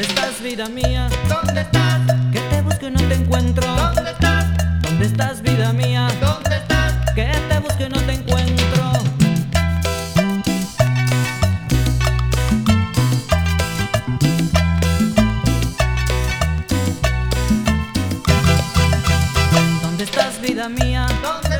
estás, vida mía? ¿Dónde estás? Que te busco y no te encuentro. ¿Dónde estás? ¿Dónde estás, vida mía? ¿Dónde estás? Que te busco y no te encuentro. ¿Dónde estás, vida mía? ¿Dónde